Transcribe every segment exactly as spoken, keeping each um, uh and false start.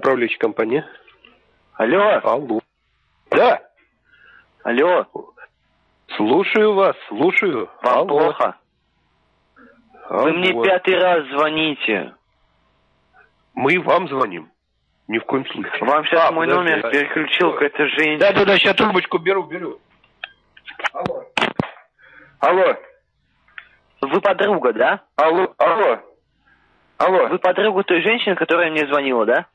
Управляющая компания. Алло. Алло. Да. Алло. Слушаю вас, слушаю. Вам Алло. плохо? Алло. Вы мне пятый раз звоните. Мы вам звоним. Ни в коем случае. Вам сейчас а, мой подожди, номер а... переключил какая-то женщина. Да-да-да, сейчас трубочку беру, беру. Алло. Алло. Вы подруга, да? Алло, алло. Алло. Вы подруга той женщины, которая мне звонила, да?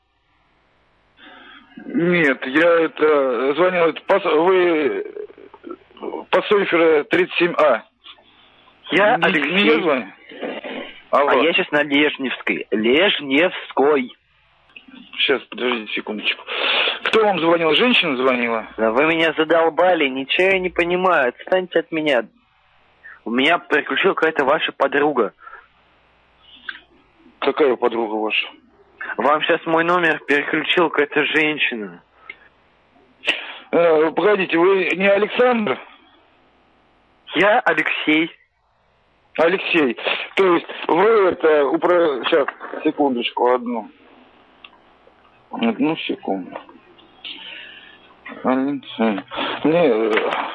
Нет, я это звонил, это по, вы по Сойфера тридцать семь А. Я не, Алексей. Не я звоню. Алло. А я сейчас на Лежневской. Лежневской. Сейчас, подождите секундочку. Кто вам звонил? Женщина звонила? Да вы меня задолбали, ничего я не понимаю. Отстаньте от меня. У меня переключила какая-то ваша подруга. Какая подруга ваша? Вам сейчас мой номер переключил какая-то женщина. Э, погодите, вы не Александр? Я Алексей. Алексей. То есть вы это... Упро... Сейчас, секундочку, одну. Одну секунду. Алексей. Не...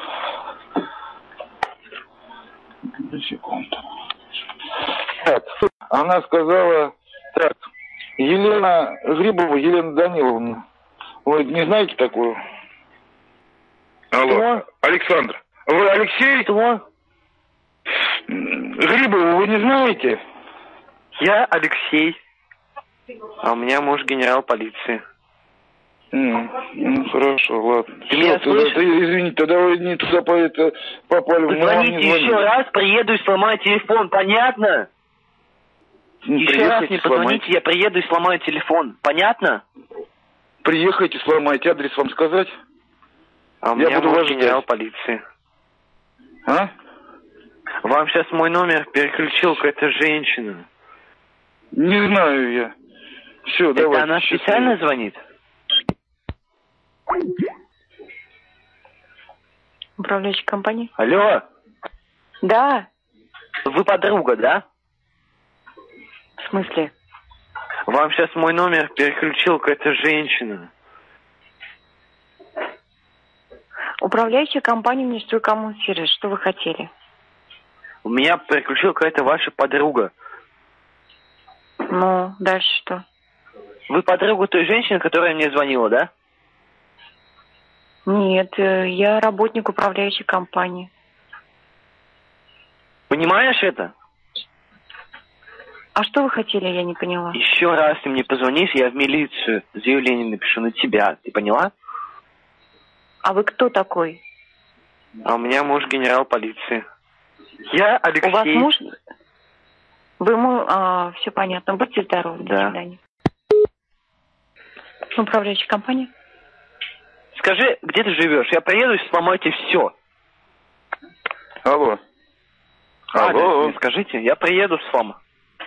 Одну секунду. Так, она сказала... Так, Елена Грибова, Елена Даниловна. Вы не знаете такую? Алло, Что? Александр. Вы Алексей? Что? Грибову вы не знаете? Я Алексей. А у меня муж генерал полиции. Mm, ну хорошо, ладно. Ты Все, меня тогда, слышишь? ты, извините, тогда вы не туда по это, попали. Вы Мы вам не звоните звонили. еще раз, приеду и сломаю телефон, понятно? Ну, Еще раз приехайте, не позвоните, сломайте. я приеду и сломаю телефон, понятно? Приехайте, сломайте. Адрес вам сказать? А у Я меня буду муж вас генерал ждать. полиции. А? Вам сейчас мой номер переключил какая-то женщина. Не знаю я. Все, Это давайте. она счастливо. специально звонит? Управляющая компания? Алло, Да. вы подруга, да? В смысле? Вам сейчас мой номер переключил какая-то женщина. Управляющая компания Министерства коммунсервиса. Что вы хотели? У меня переключила какая-то ваша подруга. Ну, дальше что? Вы подруга той женщины, которая мне звонила, да? Нет, э, я работник управляющей компании. Понимаешь это? А что вы хотели, я не поняла. Еще раз ты мне позвонишь, я в милицию заявление напишу на тебя. Ты поняла? А вы кто такой? А у меня муж генерал полиции. Я Алексей. У вас муж? Вы ему... А, все понятно. Будьте здоровы. Да. До свидания. Управляющая компания? Скажи, где ты живешь? Я приеду и сломаю тебе все. Алло. Адрес Алло. мне скажите, я приеду сломаю.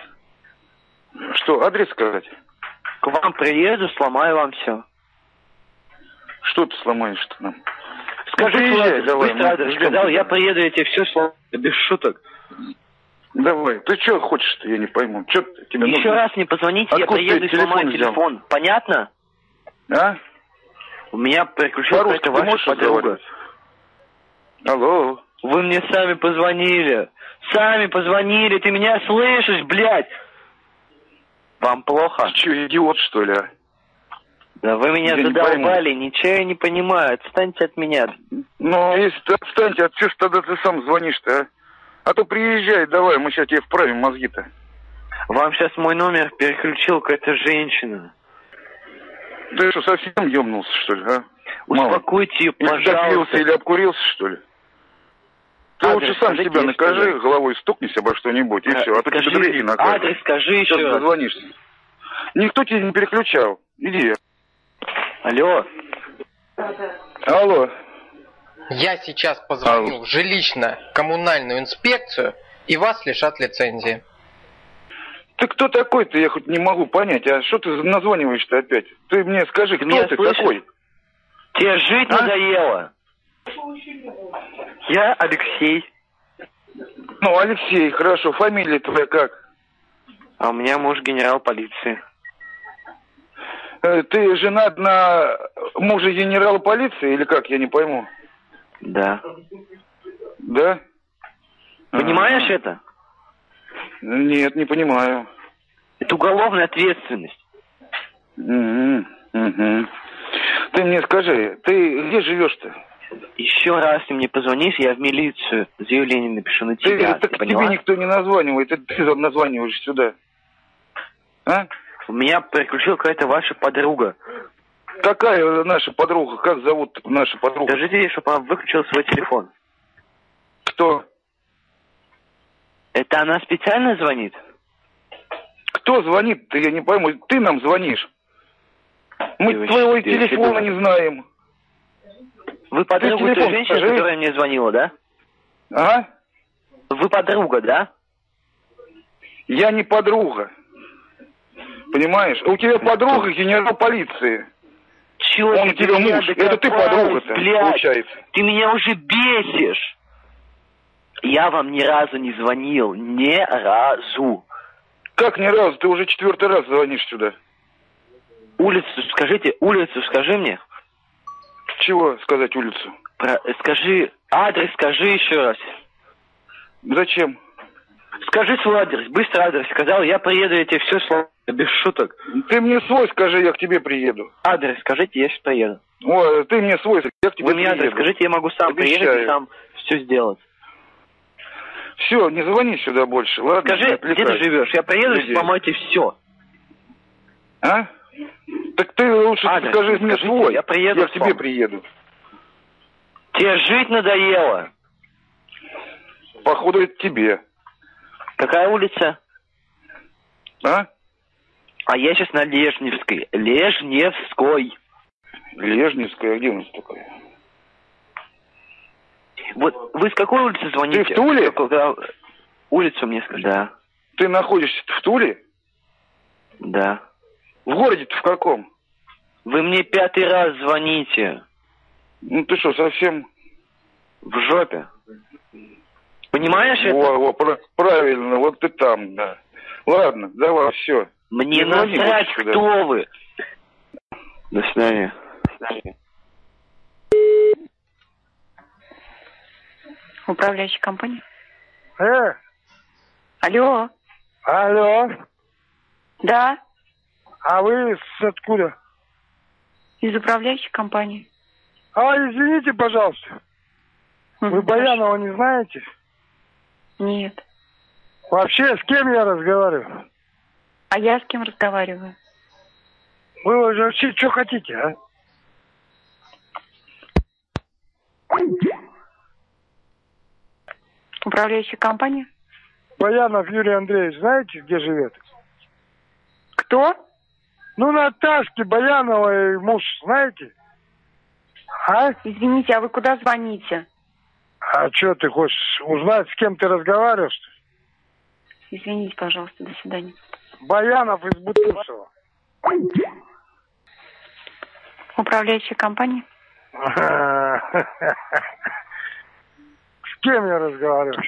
Что, адрес сказать? К вам приеду, сломаю вам все. Что ты сломаешь-то нам? Скажи, Ну, приезжай, Влад, давай, быстро мы адрес ждем сказал, тебя. я приеду, я тебе все сломаю, без шуток. Давай. Ты что хочешь-то, я не пойму. Что тебе Еще нужно? раз не позвоните, я Откуда приеду ты и сломаю телефон взял? телефон. Понятно? А? У меня переключилась По-русски какая-то ты ваша можешь подруга. разговаривать? Алло. Вы мне сами позвонили. Сами позвонили, ты меня слышишь, блядь? Вам плохо? Ты что, идиот, что ли? а? Да вы меня Я не задолбали, ничего я не понимаю. Отстаньте от меня. Ну, если ты отстаньте, от чего ж тогда ты сам звонишь-то, а? А то приезжай, давай, мы сейчас тебе вправим мозги-то. Вам сейчас мой номер переключил какая-то женщина. Ты что, совсем ёбнулся, что ли, а? Мало. Успокойте ее, Или допился, пожалуйста. или обкурился, что ли? Ты Адрес лучше сам скажите, себя я накажи, скажу. головой стукнись обо что-нибудь, и А, все. А то скажи, тебе другие накажут. адрес скажи Сейчас еще раз. дозвонишься. Никто тебя не переключал. Иди. Алло. Алло. Я сейчас позвоню Алло. в жилищно-коммунальную инспекцию, и вас лишат лицензии. Ты кто такой-то, я хоть не могу понять. А что ты названиваешь-то опять? Ты мне скажи, Ты кто меня ты слышишь? такой? Тебе жить А? надоело. Я Алексей. Ну, Алексей, хорошо. Фамилия твоя как? А у меня муж генерал полиции. Э, Ты женат на муже генерала полиции или как? Я не пойму. Да. Да? Понимаешь Ага. это? Нет, не понимаю. Это уголовная ответственность. Угу, угу. Ты мне скажи, ты где живешь-то? Еще раз ты мне позвонишь, я в милицию заявление напишу на Ты, тебя. так Ты тебе поняла? никто не названивает, это ты названиваешь сюда. А? У меня приключила какая-то ваша подруга. Какая наша подруга? Как зовут наша подруга? Скажите ей, чтобы она выключила свой телефон. Кто? Это она специально звонит? Кто звонит-то, я не пойму. Ты нам звонишь. Мы Девочки, твоего ты телефона себе- не знаем. Вы подруга той телефон женщины, скажи. которая мне звонила, да? А? Вы подруга, да? Я не подруга. Понимаешь? У тебя подруга генерал полиции. Чего Он ты у тебя до меня муж. Это ты докопалась, подруга-то, блядь? получается. Ты меня уже бесишь. Я вам ни разу не звонил. Ни разу. Как ни разу? Ты уже четвертый раз звонишь сюда. Улицу скажите, улицу скажи мне. Чего сказать улицу? Про- Скажи, адрес скажи еще раз. Зачем? Скажи свой адрес, быстро адрес сказал, я приеду, я тебе все слова, без шуток. Ты мне свой скажи, я к тебе приеду. Адрес скажите, я сейчас приеду. Ой, ты мне свой, я к тебе Вы мне приеду. адрес скажите, я могу сам Обещаю. приехать и сам все сделать. Все, не звони сюда больше, ладно? Не Скажи, отвлекай. где ты живешь? Я приеду, Людей. помойте все. А? Так ты лучше Адрес скажи мне скажите, свой. я приеду к к тебе вам. приеду. Тебе жить надоело. Походу, это тебе. Какая улица? А? А я сейчас на Лежневской. Лежневской. Лежневская, где у нас такая? Вот вы с какой улицы звоните? Ты в Туле? Какую- улицу мне скажи. Да, Ты находишься в Туле? да. В городе-то в каком? Вы мне пятый раз звоните. Ну ты что, совсем... В жопе. Понимаешь это? Во, во, пра- правильно, вот ты там, да. Ладно, давай, все. Мне Не звони насрать, больше сюда. кто вы. До свидания. До свидания. Управляющая компания. Э, Алло. алло, Да, а вы с откуда? из управляющей компании. А, извините, пожалуйста, вы Мгм, Баянова не знаете? хорошо. Нет. Вообще, с кем я разговариваю? А я с кем разговариваю? Вы вообще что хотите, а? Управляющая компания? Баянов Юрий Андреевич, знаете, где живет? Кто? Ну, Наташки Баяновой муж, знаете? А? Извините, а вы куда звоните? А что ты хочешь узнать, с кем ты разговариваешь? что ли? Извините, пожалуйста, до свидания. Баянов из Бутусова. Управляющая компания? С кем я разговариваю?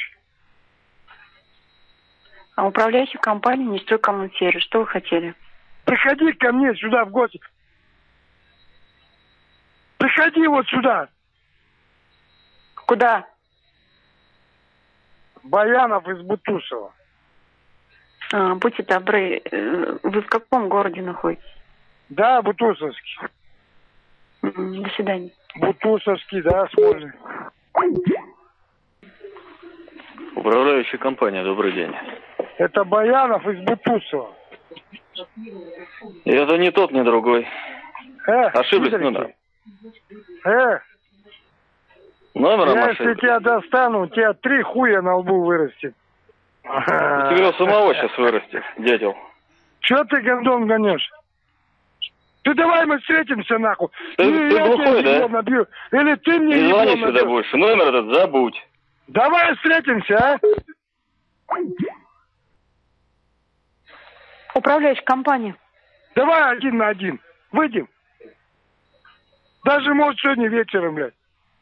А управляющая компания не стройкоммунсервис. Что вы хотели? Приходи ко мне сюда в гости. Приходи вот сюда. Куда? Баянов из Бутусова. А, будьте добры, э, вы в каком городе находитесь? Да, Бутусовский. М, До свидания. Бутусовский, да, Смольный. Управляющая компания, добрый день. Это Баянов из Бутусова. Это не тот, не другой. Э, Ошиблись Игорь, номером. Э, Номером я если ошиблись. тебя достану, у тебя три хуя на лбу вырастет. У тебя у самого сейчас вырастет, дятел. Че ты, гондон, гонешь? Ты давай мы встретимся, нахуй. Ты- Или ты я глухой, тебе да? ебло набью, или ты мне Не ебло звони сюда набьешь. больше. Номер этот забудь. Давай встретимся, а? Управляющая компания. Давай один на один. Выйдем. Даже, может, сегодня вечером, блядь.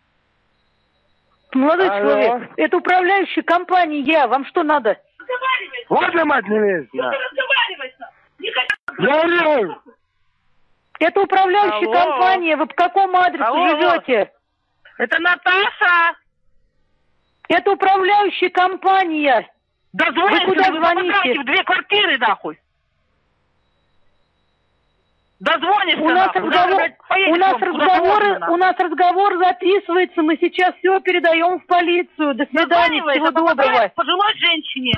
Молодой Алло. человек, это управляющая компания я. Вам что надо? Ладно, мать, не лезь. Да. Я ораю. Это управляющая Алло. компания. Вы по какому адресу Алло. живете? Это Наташа. Это управляющая компания. Да Вы звоните, куда вы звоните? попадаете в две квартиры, нахуй. Дозвонишься, У нас, нахуй. разговор, Завтра, блядь, поедешь у, нас вон, куда разговоры, угодно, нахуй. у нас разговор записывается, мы сейчас все передаем в полицию. До свидания, Дозванивается, всего доброго. попадает пожилой женщине.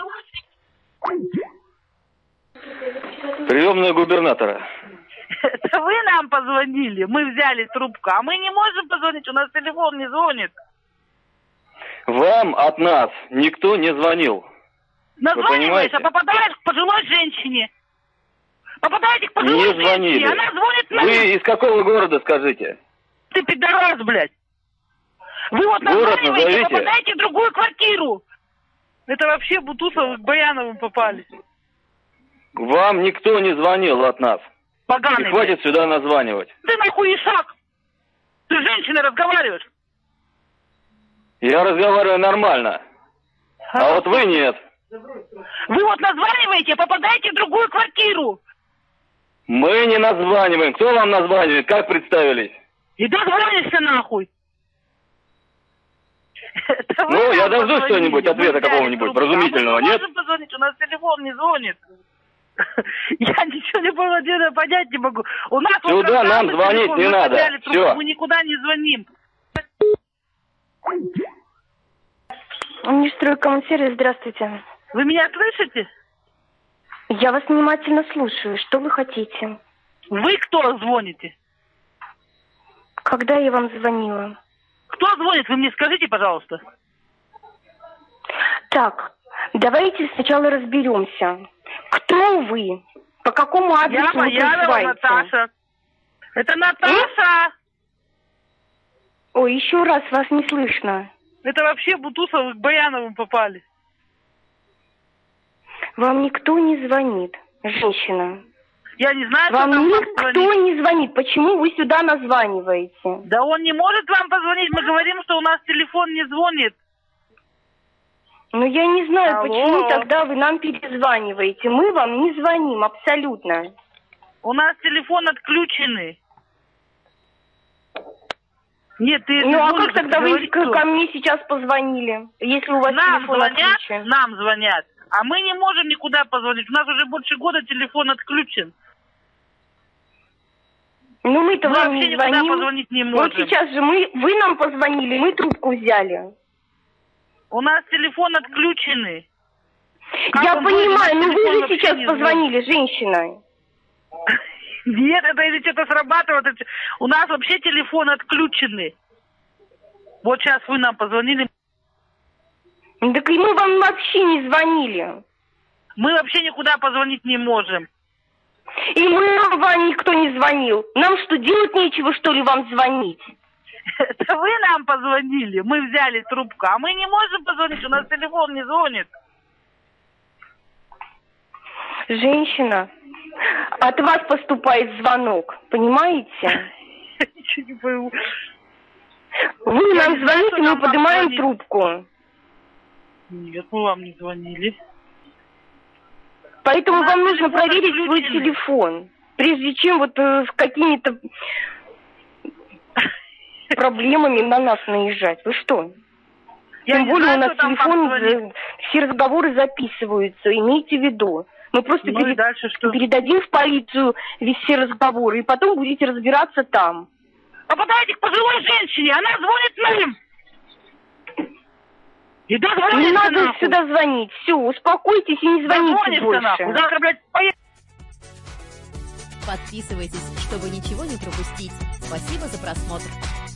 Приемная губернатора. Это вы нам позвонили, мы взяли трубку, а мы не можем позвонить, у нас телефон не звонит. Вам от нас никто не звонил. Названиваешь, понимаете? а попадаешь к пожилой женщине. Попадаете к пожилой Не женщине, звонили. она звонит нам. Вы из какого города, скажите? Ты пидорас, блядь. Вы вот Город названиваете, назовите. попадаете в другую квартиру. Это вообще Бутусовы к Баяновым попали. Вам никто не звонил от нас. Поганый. И хватит сюда названивать. Ты нахуй ишак. Ты с женщиной разговариваешь. Я разговариваю нормально. А вот вы нет. Вы вот названиваете, попадаете в другую квартиру. Мы не названиваем. Кто вам названивает? Как представились? И дозвонишься нахуй. Это вы Ну, нам я дождусь позвонили, что-нибудь, мы ответа взяли какого-нибудь трубку. вразумительного, А мы не нет? можем позвонить, у нас телефон не звонит. Я ничего не поняла, понять не могу. У нас вот Сюда нам разговор, звонить телефон, не мы надо. взяли трубку, Всё. Мы никуда не звоним. Минстройкомсервис, здравствуйте. Вы меня слышите? Я вас внимательно слушаю. Что вы хотите? Вы кто звоните? Когда я вам звонила? Кто звонит? Вы мне скажите, пожалуйста. Так, давайте сначала разберемся. Кто вы? По какому адресу Я вы Боярова проживаете? Наташа. Это Наташа. Ой, еще раз вас не слышно. Это вообще Бутусовы к Баяновым попали. Вам никто не звонит, женщина. Я не знаю, Вам кто там никто звонит. не звонит. Почему вы сюда названиваете? Да он не может вам позвонить. Мы говорим, что у нас телефон не звонит. Ну, я не знаю, Алло. почему тогда вы нам перезваниваете. Мы вам не звоним, абсолютно. У нас телефон отключенный. Нет, ты... Ну, ты а звонишь, как тогда ты вы говоришь, ко что? ко мне сейчас позвонили, если у вас Нам телефон звонят, отключен? нам звонят. А мы не можем никуда позвонить. У нас уже больше года телефон отключен. Ну, мы-то Мы вам вообще не никуда звоним. позвонить не Вот можем. сейчас же мы, вы нам позвонили, мы трубку взяли. У нас телефон отключенный. Как Я он будет? понимаю, У нас но вы телефон же вообще сейчас не позвонили, женщина. Нет, это или что-то срабатывает. это- У нас вообще телефон отключенный. Вот сейчас вы нам позвонили. Так и мы вам вообще не звонили. Мы вообще никуда позвонить не можем. И мы вам никто не звонил. Нам что, делать нечего, что ли, вам звонить? Это вы нам позвонили. Мы взяли трубку. А мы не можем позвонить. У нас телефон не звонит. Женщина, от вас поступает звонок, понимаете? Я ничего не пойму. Вы Я нам не знаю, звоните, кто мы нам поднимаем звонит. трубку. Нет, мы вам не звонили. Поэтому У нас вам нужно телефон проверить свой отключенный. телефон, прежде чем вот э, с какими-то проблемами на нас наезжать. Вы что? Я Тем не более знаю, у нас кто там телефон, позвонит. э, все разговоры записываются, имейте в виду. Мы просто Ну и пере- дальше что? передадим в полицию весь все разговоры, и потом будете разбираться там. Попадайте к пожилой женщине, она звонит нам. И Не дозвонится надо нахуй. сюда звонить. Все, успокойтесь и не звоните Дозвонится больше. нахуй. Завтра, блядь, поедем. Подписывайтесь, чтобы ничего не пропустить. Спасибо за просмотр.